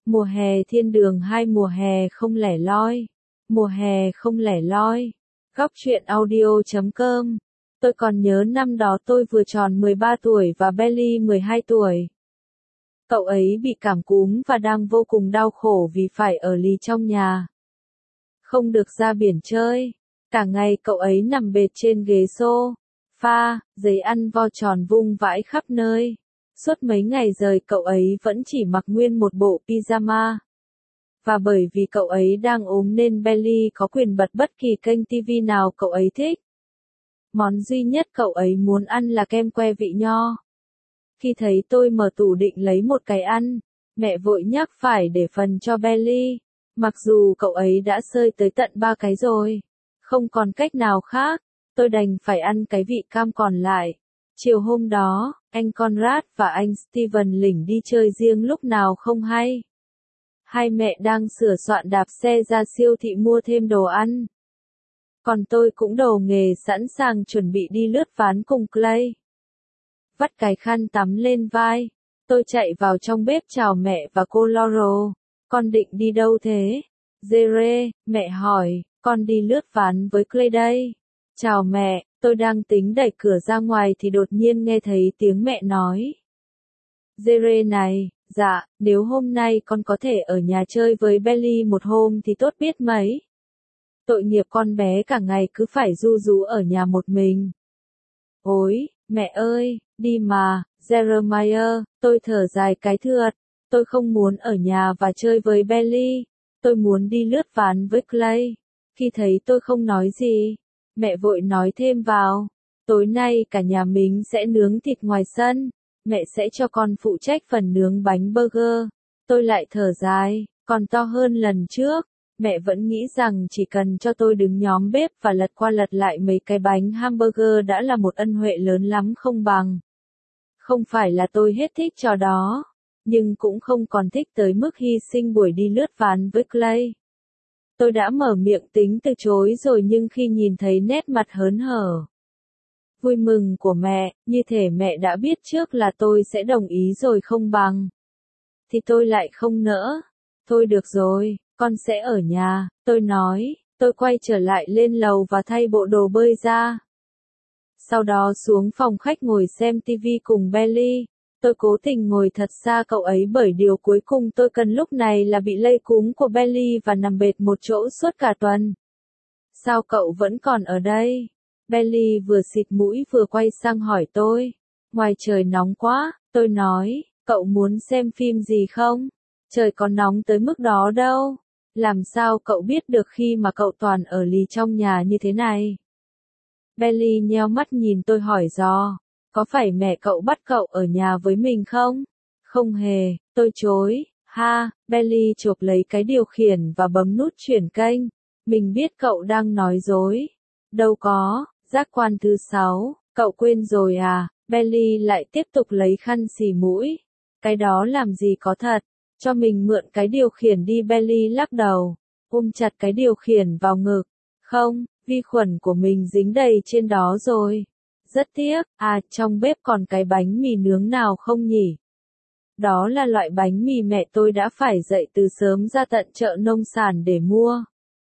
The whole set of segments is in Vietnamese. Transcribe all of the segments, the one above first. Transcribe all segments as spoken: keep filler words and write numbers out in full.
Mùa hè thiên đường hai mùa hè không lẻ loi. Mùa hè không lẻ loi. Góc truyện audio chấm com. Tôi còn nhớ năm đó tôi vừa tròn mười ba tuổi và Belly mười hai tuổi. Cậu ấy bị cảm cúm và đang vô cùng đau khổ vì phải ở lì trong nhà. Không được ra biển chơi. Cả ngày cậu ấy nằm bệt trên ghế sofa, giấy ăn vo tròn vung vãi khắp nơi. Suốt mấy ngày rời cậu ấy vẫn chỉ mặc nguyên một bộ pyjama. Và bởi vì cậu ấy đang ốm nên Belly có quyền bật bất kỳ kênh ti vi nào cậu ấy thích. Món duy nhất cậu ấy muốn ăn là kem que vị nho. Khi thấy tôi mở tủ định lấy một cái ăn, mẹ vội nhắc phải để phần cho Belly. Mặc dù cậu ấy đã sơi tới tận ba cái rồi. Không còn cách nào khác, tôi đành phải ăn cái vị cam còn lại. Chiều hôm đó, anh Conrad và anh Steven lỉnh đi chơi riêng lúc nào không hay. Hai mẹ đang sửa soạn đạp xe ra siêu thị mua thêm đồ ăn. Còn tôi cũng đầu nghề sẵn sàng chuẩn bị đi lướt ván cùng Clay. Vắt cái khăn tắm lên vai, tôi chạy vào trong bếp chào mẹ và cô Laurel. Con định đi đâu thế? Jerry, mẹ hỏi, con đi lướt ván với Clay đây. Chào mẹ, tôi đang tính đẩy cửa ra ngoài thì đột nhiên nghe thấy tiếng mẹ nói. Jerry này, dạ, nếu hôm nay con có thể ở nhà chơi với Belly một hôm thì tốt biết mấy. Tội nghiệp con bé cả ngày cứ phải ru rú ở nhà một mình. Ôi, mẹ ơi, đi mà, Jeremiah, tôi thở dài cái thượt. Tôi không muốn ở nhà và chơi với Belly. Tôi muốn đi lướt ván với Clay. Khi thấy tôi không nói gì, mẹ vội nói thêm vào. Tối nay cả nhà mình sẽ nướng thịt ngoài sân. Mẹ sẽ cho con phụ trách phần nướng bánh burger. Tôi lại thở dài, còn to hơn lần trước. Mẹ vẫn nghĩ rằng chỉ cần cho tôi đứng nhóm bếp và lật qua lật lại mấy cái bánh hamburger đã là một ân huệ lớn lắm không bằng. Không phải là tôi hết thích trò đó, nhưng cũng không còn thích tới mức hy sinh buổi đi lướt ván với Clay. Tôi đã mở miệng tính từ chối rồi nhưng khi nhìn thấy nét mặt hớn hở, vui mừng của mẹ, như thể mẹ đã biết trước là tôi sẽ đồng ý rồi không bằng, thì tôi lại không nỡ. Thôi được rồi, con sẽ ở nhà, tôi nói. Tôi quay trở lại lên lầu và thay bộ đồ bơi ra. Sau đó xuống phòng khách ngồi xem ti vi cùng Belly. Tôi cố tình ngồi thật xa cậu ấy bởi điều cuối cùng tôi cần lúc này là bị lây cúm của Belly và nằm bệt một chỗ suốt cả tuần. Sao cậu vẫn còn ở đây? Belly vừa xịt mũi vừa quay sang hỏi tôi. Ngoài trời nóng quá, tôi nói, cậu muốn xem phim gì không? Trời có nóng tới mức đó đâu. Làm sao cậu biết được khi mà cậu toàn ở lì trong nhà như thế này? Belly nheo mắt nhìn tôi hỏi dò. Có phải mẹ cậu bắt cậu ở nhà với mình không? Không hề, tôi chối. Ha, Belly chộp lấy cái điều khiển và bấm nút chuyển kênh. Mình biết cậu đang nói dối. Đâu có, giác quan thứ sáu, cậu quên rồi à? Belly lại tiếp tục lấy khăn xì mũi. Cái đó làm gì có thật. Cho mình mượn cái điều khiển đi. Belly lắc đầu, ôm chặt cái điều khiển vào ngực. Không, vi khuẩn của mình dính đầy trên đó rồi. Rất tiếc, à, trong bếp còn cái bánh mì nướng nào không nhỉ? Đó là loại bánh mì mẹ tôi đã phải dậy từ sớm ra tận chợ nông sản để mua.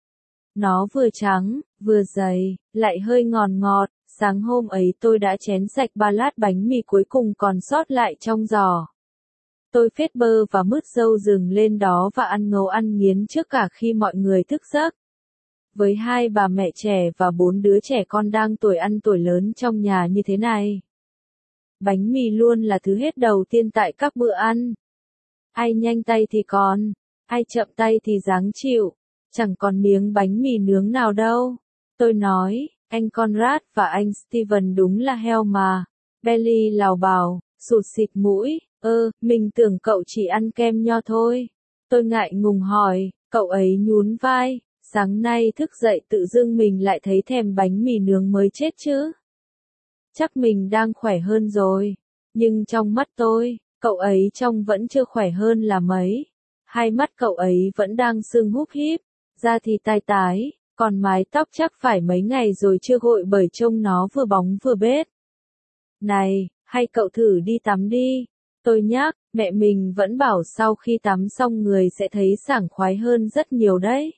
Nó vừa trắng, vừa dày, lại hơi ngọt ngọt. Sáng hôm ấy tôi đã chén sạch ba lát bánh mì cuối cùng còn sót lại trong giò. Tôi phết bơ và mứt dâu rừng lên đó và ăn ngấu ăn nghiến trước cả khi mọi người thức giấc. Với hai bà mẹ trẻ và bốn đứa trẻ con đang tuổi ăn tuổi lớn trong nhà như thế này, bánh mì luôn là thứ hết đầu tiên tại các bữa ăn. Ai nhanh tay thì còn, ai chậm tay thì ráng chịu, chẳng còn miếng bánh mì nướng nào đâu. Tôi nói, anh Conrad và anh Steven đúng là heo mà. Belly lào bào, sụt xịt mũi, ơ, mình tưởng cậu chỉ ăn kem nho thôi. Tôi ngại ngùng hỏi, cậu ấy nhún vai. Sáng nay thức dậy tự dưng mình lại thấy thèm bánh mì nướng mới chết chứ. Chắc mình đang khỏe hơn rồi. Nhưng trong mắt tôi, cậu ấy trông vẫn chưa khỏe hơn là mấy. Hai mắt cậu ấy vẫn đang sưng húp híp, da thì tai tái, còn mái tóc chắc phải mấy ngày rồi chưa gội bởi trông nó vừa bóng vừa bết. Này, hay cậu thử đi tắm đi. Tôi nhắc, mẹ mình vẫn bảo sau khi tắm xong người sẽ thấy sảng khoái hơn rất nhiều đấy.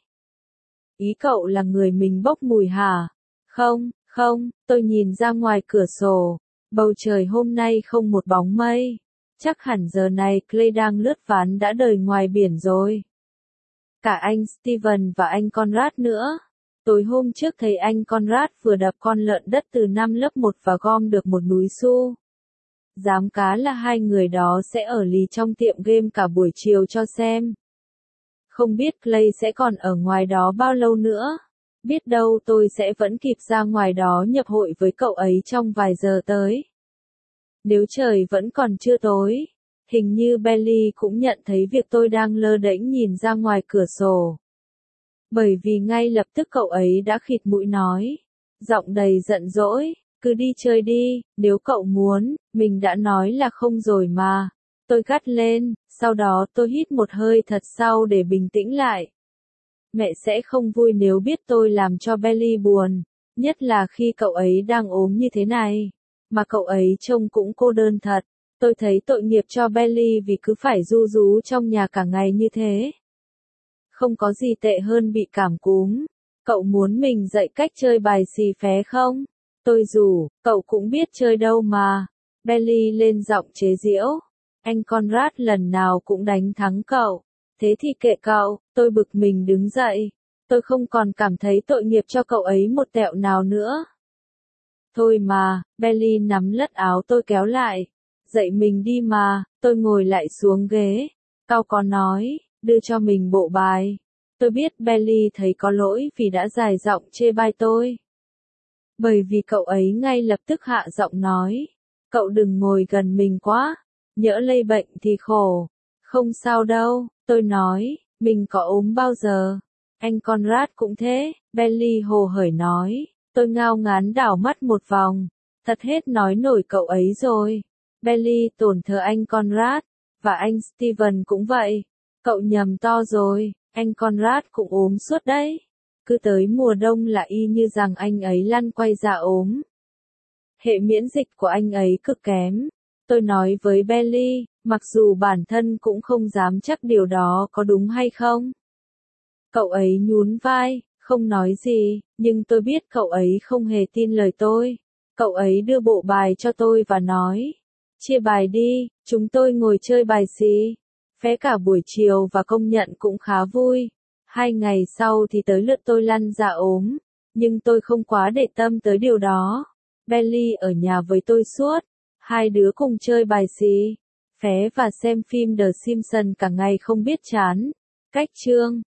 Ý cậu là người mình bốc mùi hả? Không, không, tôi nhìn ra ngoài cửa sổ. Bầu trời hôm nay không một bóng mây. Chắc hẳn giờ này Clay đang lướt ván đã đời ngoài biển rồi. Cả anh Steven và anh Conrad nữa. Tối hôm trước thấy anh Conrad vừa đập con lợn đất từ năm lớp một và gom được một núi xu. Dám cá là hai người đó sẽ ở lì trong tiệm game cả buổi chiều cho xem. Không biết Clay sẽ còn ở ngoài đó bao lâu nữa. Biết đâu tôi sẽ vẫn kịp ra ngoài đó nhập hội với cậu ấy trong vài giờ tới. Nếu trời vẫn còn chưa tối, hình như Belly cũng nhận thấy việc tôi đang lơ đễnh nhìn ra ngoài cửa sổ. Bởi vì ngay lập tức cậu ấy đã khịt mũi nói, giọng đầy giận dỗi, cứ đi chơi đi, nếu cậu muốn, mình đã nói là không rồi mà. Tôi gắt lên, sau đó tôi hít một hơi thật sâu để bình tĩnh lại. Mẹ sẽ không vui nếu biết tôi làm cho Belly buồn, nhất là khi cậu ấy đang ốm như thế này. Mà cậu ấy trông cũng cô đơn thật. Tôi thấy tội nghiệp cho Belly vì cứ phải ru rú trong nhà cả ngày như thế. Không có gì tệ hơn bị cảm cúm. Cậu muốn mình dạy cách chơi bài xì phé không? Tôi rủ, cậu cũng biết chơi đâu mà. Belly lên giọng chế giễu. Anh Conrad lần nào cũng đánh thắng cậu. Thế thì kệ cậu, tôi bực mình đứng dậy. Tôi không còn cảm thấy tội nghiệp cho cậu ấy một tẹo nào nữa. Thôi mà, Belly nắm lất áo tôi kéo lại. Dậy mình đi mà, tôi ngồi lại xuống ghế. Cau có nói, đưa cho mình bộ bài. Tôi biết Belly thấy có lỗi vì đã dài giọng chê bai tôi. Bởi vì cậu ấy ngay lập tức hạ giọng nói. Cậu đừng ngồi gần mình quá. Nhỡ lây bệnh thì khổ. Không sao đâu, tôi nói, mình có ốm bao giờ. Anh Conrad cũng thế, Belly hồ hởi nói. Tôi ngao ngán đảo mắt một vòng. Thật hết nói nổi cậu ấy rồi. Belly tổn thờ anh Conrad. Và anh Steven cũng vậy. Cậu nhầm to rồi, anh Conrad cũng ốm suốt đấy. Cứ tới mùa đông là y như rằng anh ấy lăn quay ra ốm. Hệ miễn dịch của anh ấy cực kém. Tôi nói với Belly, mặc dù bản thân cũng không dám chắc điều đó có đúng hay không. Cậu ấy nhún vai, không nói gì, nhưng tôi biết cậu ấy không hề tin lời tôi. Cậu ấy đưa bộ bài cho tôi và nói, chia bài đi, chúng tôi ngồi chơi bài xì phé cả buổi chiều và công nhận cũng khá vui. Hai ngày sau thì tới lượt tôi lăn ra ốm, nhưng tôi không quá để tâm tới điều đó. Belly ở nhà với tôi suốt, hai đứa cùng chơi bài xì phé và xem phim The Simpsons cả ngày không biết chán. Cách chương